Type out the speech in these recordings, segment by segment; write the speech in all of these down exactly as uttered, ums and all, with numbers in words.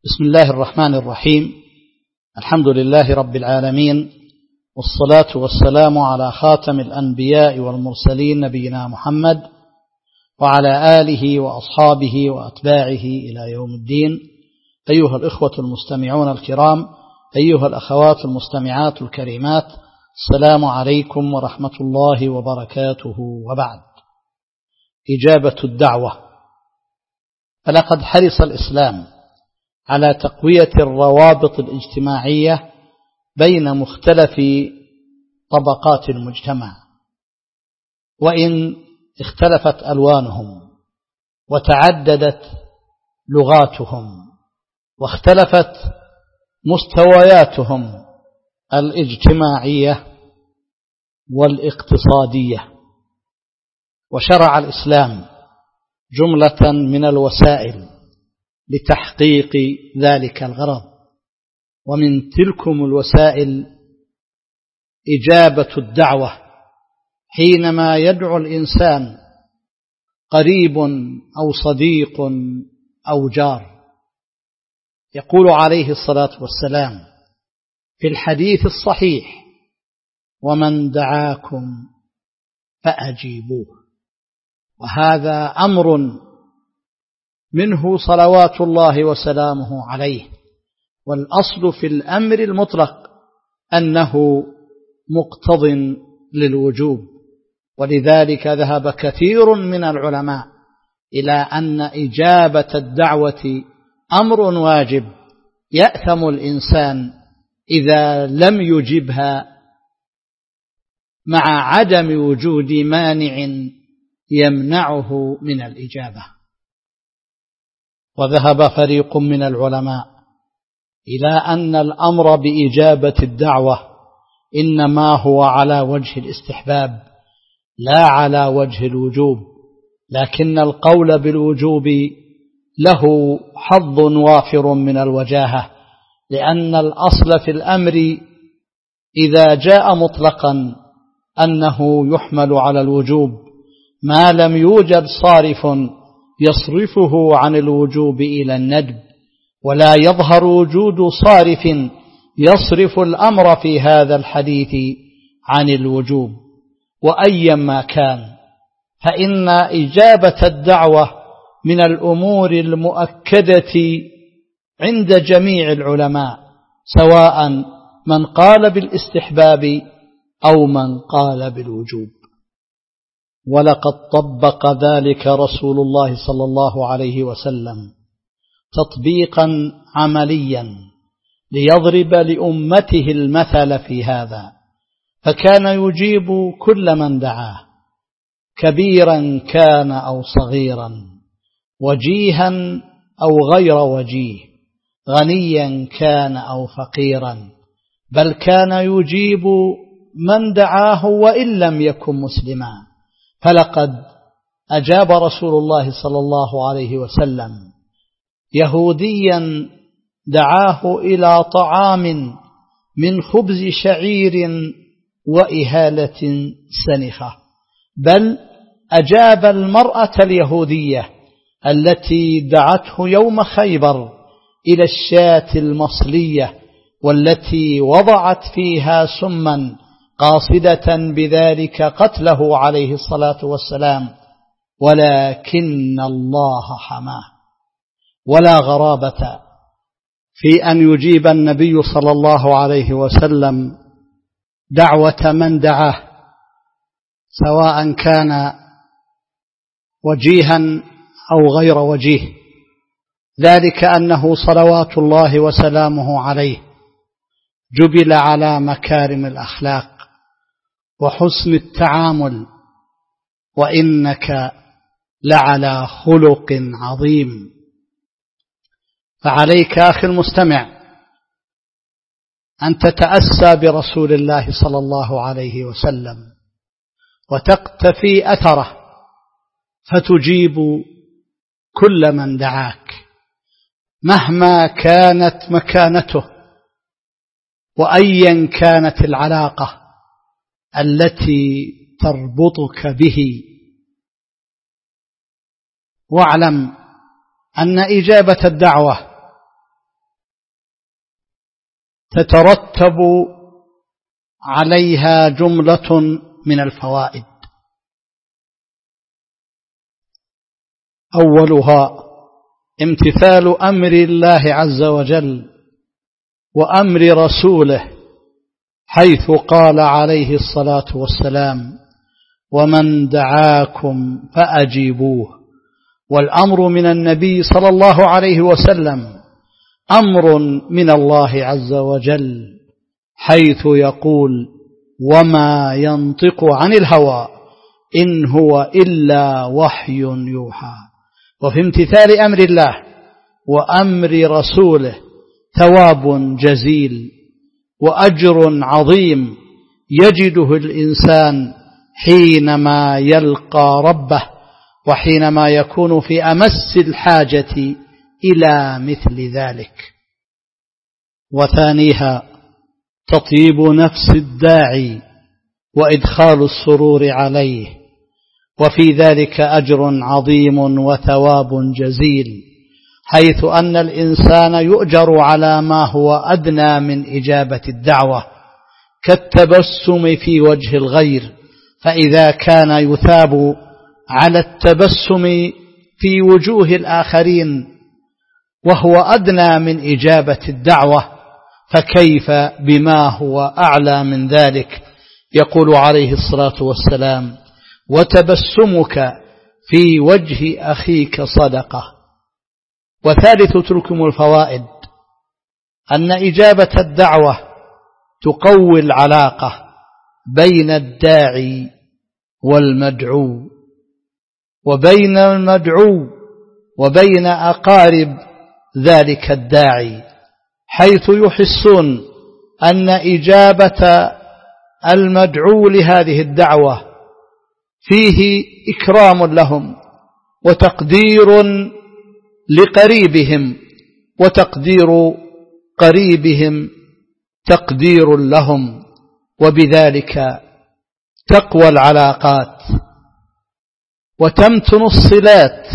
بسم الله الرحمن الرحيم. الحمد لله رب العالمين، والصلاة والسلام على خاتم الأنبياء والمرسلين نبينا محمد وعلى آله وأصحابه وأتباعه إلى يوم الدين. أيها الإخوة المستمعون الكرام، أيها الأخوات المستمعات الكريمات، السلام عليكم ورحمة الله وبركاته. وبعد، إجابة الدعوة. فلقد حرص الإسلام على تقوية الروابط الاجتماعية بين مختلف طبقات المجتمع، وإن اختلفت ألوانهم وتعددت لغاتهم واختلفت مستوياتهم الاجتماعية والاقتصادية. وشرع الإسلام جملة من الوسائل لتحقيق ذلك الغرض، ومن تلكم الوسائل إجابة الدعوة حينما يدعو الإنسان قريب أو صديق أو جار. يقول عليه الصلاة والسلام في الحديث الصحيح: ومن دعاكم فأجيبوه. وهذا أمر منه صلوات الله وسلامه عليه، والأصل في الأمر المطلق أنه مقتض للوجوب، ولذلك ذهب كثير من العلماء إلى أن إجابة الدعوة أمر واجب يأثم الإنسان إذا لم يجبها، مع عدم وجود مانع يمنعه من الإجابة. وذهب فريق من العلماء إلى أن الأمر بإجابة الدعوة إنما هو على وجه الاستحباب لا على وجه الوجوب، لكن القول بالوجوب له حظ وافر من الوجاهة، لأن الأصل في الأمر إذا جاء مطلقا أنه يحمل على الوجوب ما لم يوجد صارف يصرفه عن الوجوب إلى الندب، ولا يظهر وجود صارف يصرف الأمر في هذا الحديث عن الوجوب. وأيما كان، فإن إجابة الدعوة من الأمور المؤكدة عند جميع العلماء، سواء من قال بالاستحباب أو من قال بالوجوب. ولقد طبق ذلك رسول الله صلى الله عليه وسلم تطبيقا عمليا ليضرب لأمته المثل في هذا، فكان يجيب كل من دعاه، كبيرا كان أو صغيرا، وجيها أو غير وجيه، غنيا كان أو فقيرا، بل كان يجيب من دعاه وإن لم يكن مسلما. فلقد أجاب رسول الله صلى الله عليه وسلم يهوديا دعاه إلى طعام من خبز شعير وإهالة سنخة، بل أجاب المرأة اليهودية التي دعته يوم خيبر إلى الشاة المصلية، والتي وضعت فيها سما قاصدة بذلك قتله عليه الصلاة والسلام، ولكن الله حماه. ولا غرابة في أن يجيب النبي صلى الله عليه وسلم دعوة من دعاه، سواء كان وجيها أو غير وجيه، ذلك أنه صلوات الله وسلامه عليه جبل على مكارم الأخلاق وحسن التعامل، وإنك لعلى خلق عظيم. فعليك أخي المستمع أن تتأسى برسول الله صلى الله عليه وسلم وتقتفي أثره، فتجيب كل من دعاك مهما كانت مكانته وأيا كانت العلاقة التي تربطك به. واعلم أن إجابة الدعوة تترتب عليها جملة من الفوائد. أولها امتثال أمر الله عز وجل وأمر رسوله، حيث قال عليه الصلاة والسلام: ومن دعاكم فأجيبوه. والأمر من النبي صلى الله عليه وسلم أمر من الله عز وجل، حيث يقول: وما ينطق عن الهوى إن هو إلا وحي يوحى. وفي امتثال أمر الله وأمر رسوله ثواب جزيل وأجر عظيم يجده الإنسان حينما يلقى ربه، وحينما يكون في أمس الحاجة إلى مثل ذلك. وثانيها تطيب نفس الداعي وإدخال السرور عليه، وفي ذلك أجر عظيم وثواب جزيل، حيث أن الإنسان يؤجر على ما هو أدنى من إجابة الدعوة، كالتبسم في وجه الغير، فإذا كان يثاب على التبسم في وجوه الآخرين وهو أدنى من إجابة الدعوة، فكيف بما هو أعلى من ذلك؟ يقول عليه الصلاة والسلام: وتبسمك في وجه أخيك صدقة. وثالث تلكم الفوائد أن إجابة الدعوة تقوي العلاقة بين الداعي والمدعو، وبين المدعو وبين أقارب ذلك الداعي، حيث يحسون أن إجابة المدعو لهذه الدعوة فيه إكرام لهم وتقدير لقريبهم، وتقدير قريبهم تقدير لهم، وبذلك تقوى العلاقات وتمتن الصلات،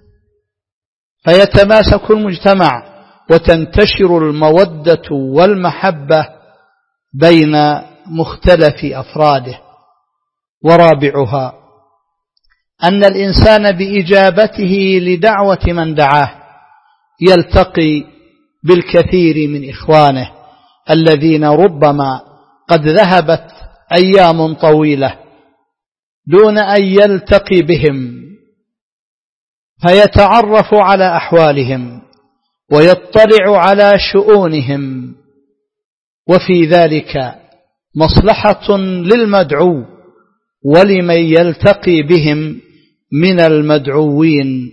فيتماسك المجتمع وتنتشر المودة والمحبة بين مختلف أفراده. ورابعها أن الإنسان بإجابته لدعوة من دعاه يلتقي بالكثير من إخوانه الذين ربما قد ذهبت أيام طويلة دون أن يلتقي بهم، فيتعرف على أحوالهم ويطلع على شؤونهم، وفي ذلك مصلحة للمدعو ولمن يلتقي بهم من المدعوين.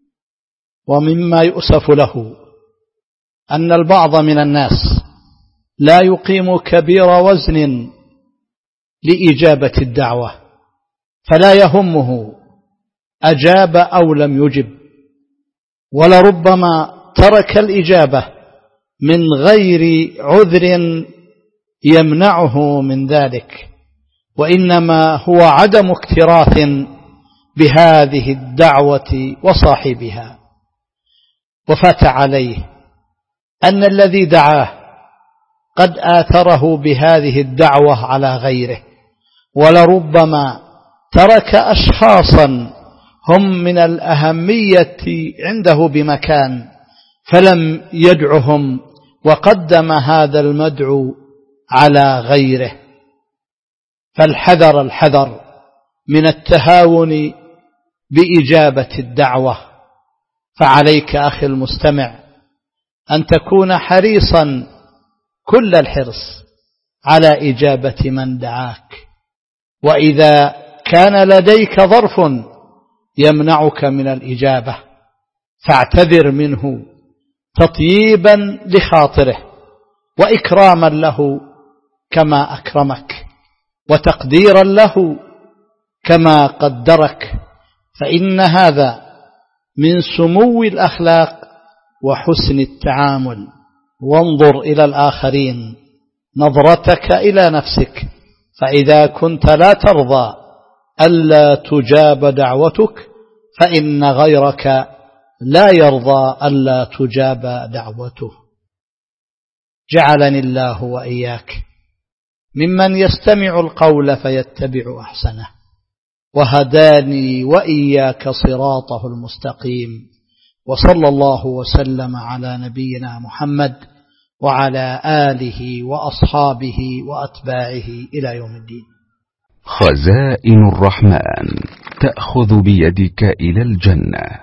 ومما يؤسف له أن البعض من الناس لا يقيم كبير وزن لإجابة الدعوة، فلا يهمه أجاب أو لم يجب، ولربما ترك الإجابة من غير عذر يمنعه من ذلك، وإنما هو عدم اكتراث بهذه الدعوة وصاحبها. وفات عليه أن الذي دعاه قد آثره بهذه الدعوة على غيره، ولربما ترك أشخاصا هم من الأهمية عنده بمكان فلم يدعهم، وقدم هذا المدعو على غيره. فالحذر الحذر من التهاون بإجابة الدعوة. فعليك أخي المستمع أن تكون حريصا كل الحرص على إجابة من دعاك، وإذا كان لديك ظرف يمنعك من الإجابة فاعتذر منه تطييبا لخاطره وإكراما له كما أكرمك، وتقديرا له كما قدرك، فإن هذا من سمو الأخلاق وحسن التعامل. وانظر إلى الآخرين نظرتك إلى نفسك، فإذا كنت لا ترضى ألا تجاب دعوتك فإن غيرك لا يرضى ألا تجاب دعوته. جعلني الله وإياك ممن يستمع القول فيتبع أحسنه، وهداني وإياك صراطه المستقيم. وصلى الله وسلم على نبينا محمد وعلى آله وأصحابه وأتباعه إلى يوم الدين. خزائن الرحمن تأخذ بيدك إلى الجنة.